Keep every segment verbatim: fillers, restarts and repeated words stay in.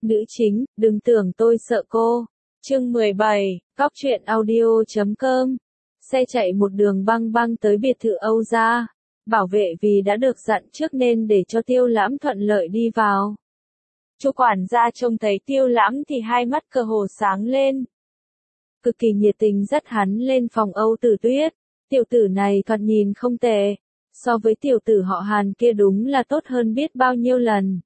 Nữ chính, đừng tưởng tôi sợ cô. Chương mười bảy, Cóc truyện audio chấm com. Xe chạy một đường băng băng tới biệt thự Âu gia. Bảo vệ vì đã được dặn trước nên để cho Tiêu Lãm thuận lợi đi vào. Chu quản gia trông thấy Tiêu Lãm thì hai mắt cơ hồ sáng lên. Cực kỳ nhiệt tình dắt hắn lên phòng Âu Tử Tuyết. Tiểu tử này thoạt nhìn không tệ. So với tiểu tử họ Hàn kia đúng là tốt hơn biết bao nhiêu lần.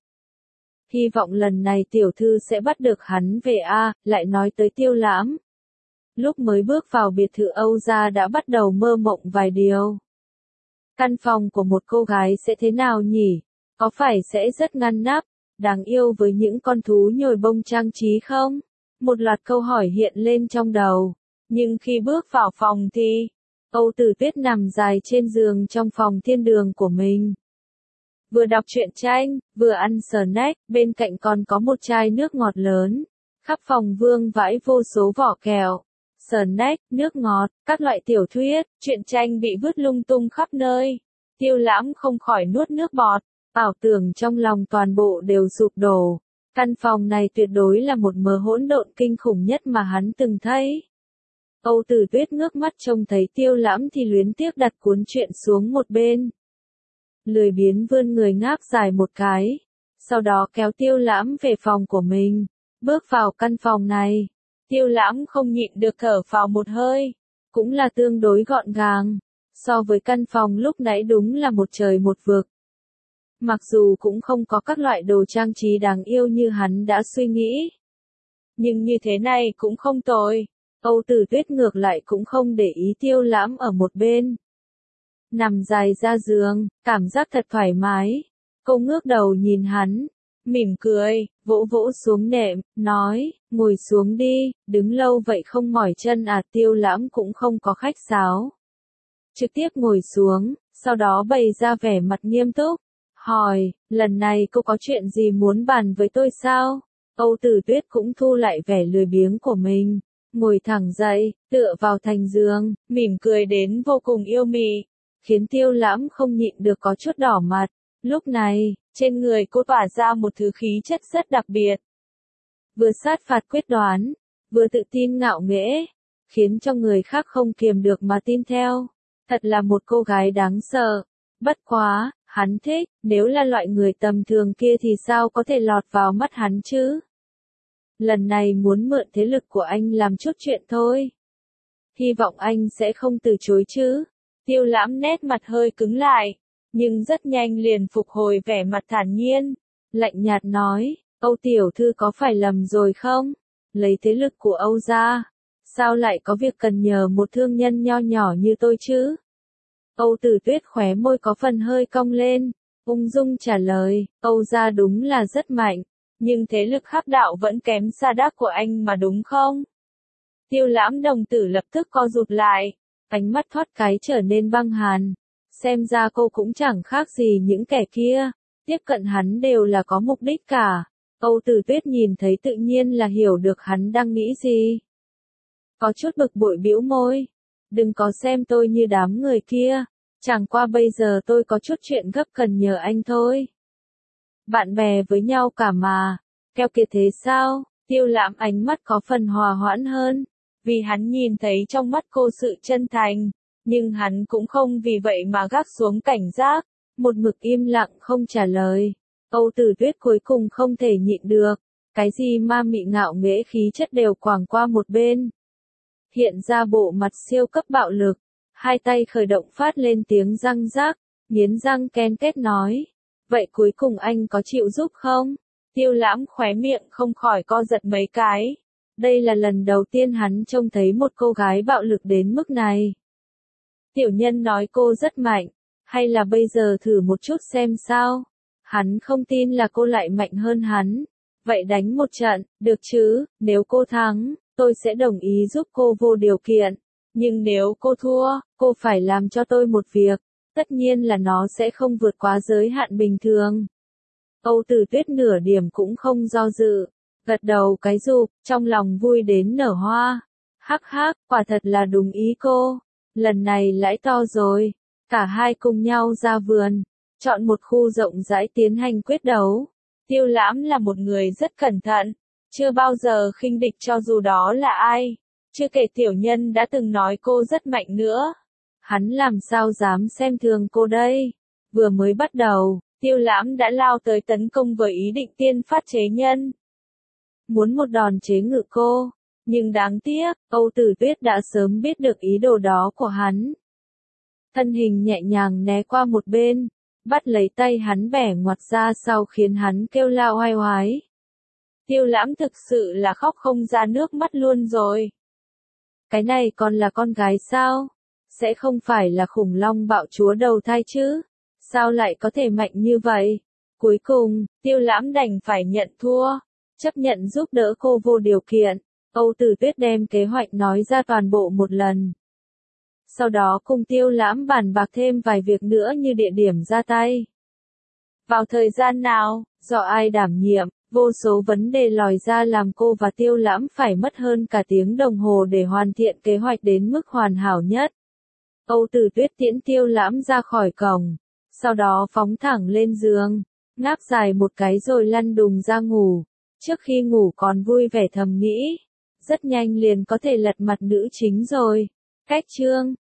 Hy vọng lần này tiểu thư sẽ bắt được hắn về a, lại nói tới Tiêu Lãm. Lúc mới bước vào biệt thự Âu gia đã bắt đầu mơ mộng vài điều. Căn phòng của một cô gái sẽ thế nào nhỉ? Có phải sẽ rất ngăn nắp, đáng yêu với những con thú nhồi bông trang trí không? Một loạt câu hỏi hiện lên trong đầu. Nhưng khi bước vào phòng thì, Âu Tử Tuyết nằm dài trên giường trong phòng thiên đường của mình. Vừa đọc truyện tranh, vừa ăn snack, bên cạnh còn có một chai nước ngọt lớn. Khắp phòng vương vãi vô số vỏ kẹo, snack, nước ngọt, các loại tiểu thuyết, truyện tranh bị vứt lung tung khắp nơi. Tiêu Lãm không khỏi nuốt nước bọt, ảo tưởng trong lòng toàn bộ đều sụp đổ. Căn phòng này tuyệt đối là một mớ hỗn độn kinh khủng nhất mà hắn từng thấy. Âu Tử Tuyết ngước mắt trông thấy Tiêu Lãm thì luyến tiếc đặt cuốn truyện xuống một bên. Lười biếng vươn người ngáp dài một cái, sau đó kéo Tiêu Lãm về phòng của mình. Bước vào căn phòng này, Tiêu Lãm không nhịn được thở phào một hơi, cũng là tương đối gọn gàng, so với căn phòng lúc nãy đúng là một trời một vực. Mặc dù cũng không có các loại đồ trang trí đáng yêu như hắn đã suy nghĩ, nhưng như thế này cũng không tồi. Âu Tử Tuyết ngược lại cũng không để ý Tiêu Lãm ở một bên. Nằm dài ra giường, cảm giác thật thoải mái. Cô ngước đầu nhìn hắn, mỉm cười, vỗ vỗ xuống nệm, nói, ngồi xuống đi, đứng lâu vậy không mỏi chân à? Tiêu Lãm cũng không có khách sáo. Trực tiếp ngồi xuống, sau đó bày ra vẻ mặt nghiêm túc, hỏi, lần này cô có chuyện gì muốn bàn với tôi sao? Âu Tử Tuyết cũng thu lại vẻ lười biếng của mình, ngồi thẳng dậy, tựa vào thành giường, mỉm cười đến vô cùng yêu mị, khiến Tiêu Lãm không nhịn được có chút đỏ mặt. Lúc này, trên người cô tỏa ra một thứ khí chất rất đặc biệt. Vừa sát phạt quyết đoán, vừa tự tin ngạo nghễ, khiến cho người khác không kiềm được mà tin theo. Thật là một cô gái đáng sợ. Bất quá, hắn thích, nếu là loại người tầm thường kia thì sao có thể lọt vào mắt hắn chứ? Lần này muốn mượn thế lực của anh làm chút chuyện thôi. Hy vọng anh sẽ không từ chối chứ. Tiêu Lãm nét mặt hơi cứng lại, nhưng rất nhanh liền phục hồi vẻ mặt thản nhiên, lạnh nhạt nói, Âu tiểu thư có phải lầm rồi không? Lấy thế lực của Âu gia, sao lại có việc cần nhờ một thương nhân nho nhỏ như tôi chứ? Âu Tử Tuyết khóe môi có phần hơi cong lên, ung dung trả lời, Âu gia đúng là rất mạnh, nhưng thế lực hắc đạo vẫn kém xa đác của anh mà đúng không? Tiêu Lãm đồng tử lập tức co rụt lại, ánh mắt thoát cái trở nên băng hàn. Xem ra cô cũng chẳng khác gì những kẻ kia, tiếp cận hắn đều là có mục đích cả. Âu Tử Tuyết nhìn thấy tự nhiên là hiểu được hắn đang nghĩ gì. Có chút bực bội bĩu môi, đừng có xem tôi như đám người kia, chẳng qua bây giờ tôi có chút chuyện gấp cần nhờ anh thôi. Bạn bè với nhau cả mà, keo kiệt thế sao? Tiêu Lãm ánh mắt có phần hòa hoãn hơn, vì hắn nhìn thấy trong mắt cô sự chân thành. Nhưng hắn cũng không vì vậy mà gác xuống cảnh giác, một mực im lặng không trả lời. Âu Tử Tuyết cuối cùng không thể nhịn được, cái gì ma mị ngạo nghễ khí chất đều quàng qua một bên. Hiện ra bộ mặt siêu cấp bạo lực, hai tay khởi động phát lên tiếng răng rác, nghiến răng ken két nói, vậy cuối cùng anh có chịu giúp không? Tiêu Lãm khóe miệng không khỏi co giật mấy cái. Đây là lần đầu tiên hắn trông thấy một cô gái bạo lực đến mức này. Tiểu nhân nói cô rất mạnh, hay là bây giờ thử một chút xem sao? Hắn không tin là cô lại mạnh hơn hắn. Vậy đánh một trận, được chứ? Nếu cô thắng, tôi sẽ đồng ý giúp cô vô điều kiện. Nhưng nếu cô thua, cô phải làm cho tôi một việc. Tất nhiên là nó sẽ không vượt quá giới hạn bình thường. Âu Tử Tuyết nửa điểm cũng không do dự, gật đầu cái rụp, trong lòng vui đến nở hoa. Hắc hắc, quả thật là đúng ý cô. Lần này lãi to rồi. Cả hai cùng nhau ra vườn, chọn một khu rộng rãi tiến hành quyết đấu. Tiêu Lãm là một người rất cẩn thận, chưa bao giờ khinh địch cho dù đó là ai. Chưa kể tiểu nhân đã từng nói cô rất mạnh nữa. Hắn làm sao dám xem thường cô đây? Vừa mới bắt đầu, Tiêu Lãm đã lao tới tấn công với ý định tiên phát chế nhân. Muốn một đòn chế ngự cô. Nhưng đáng tiếc, Âu Tử Tuyết đã sớm biết được ý đồ đó của hắn. Thân hình nhẹ nhàng né qua một bên, bắt lấy tay hắn bẻ ngoặt ra sau khiến hắn kêu la oai oái. Tiêu Lãm thực sự là khóc không ra nước mắt luôn rồi. Cái này còn là con gái sao? Sẽ không phải là khủng long bạo chúa đầu thai chứ? Sao lại có thể mạnh như vậy? Cuối cùng, Tiêu Lãm đành phải nhận thua, chấp nhận giúp đỡ cô vô điều kiện. Âu Tử Tuyết đem kế hoạch nói ra toàn bộ một lần. Sau đó cùng Tiêu Lãm bàn bạc thêm vài việc nữa như địa điểm ra tay. Vào thời gian nào, do ai đảm nhiệm, vô số vấn đề lòi ra làm cô và Tiêu Lãm phải mất hơn cả tiếng đồng hồ để hoàn thiện kế hoạch đến mức hoàn hảo nhất. Âu Tử Tuyết tiễn Tiêu Lãm ra khỏi cổng, sau đó phóng thẳng lên giường, ngáp dài một cái rồi lăn đùng ra ngủ. Trước khi ngủ còn vui vẻ thầm nghĩ, rất nhanh liền có thể lật mặt nữ chính rồi. Cách chương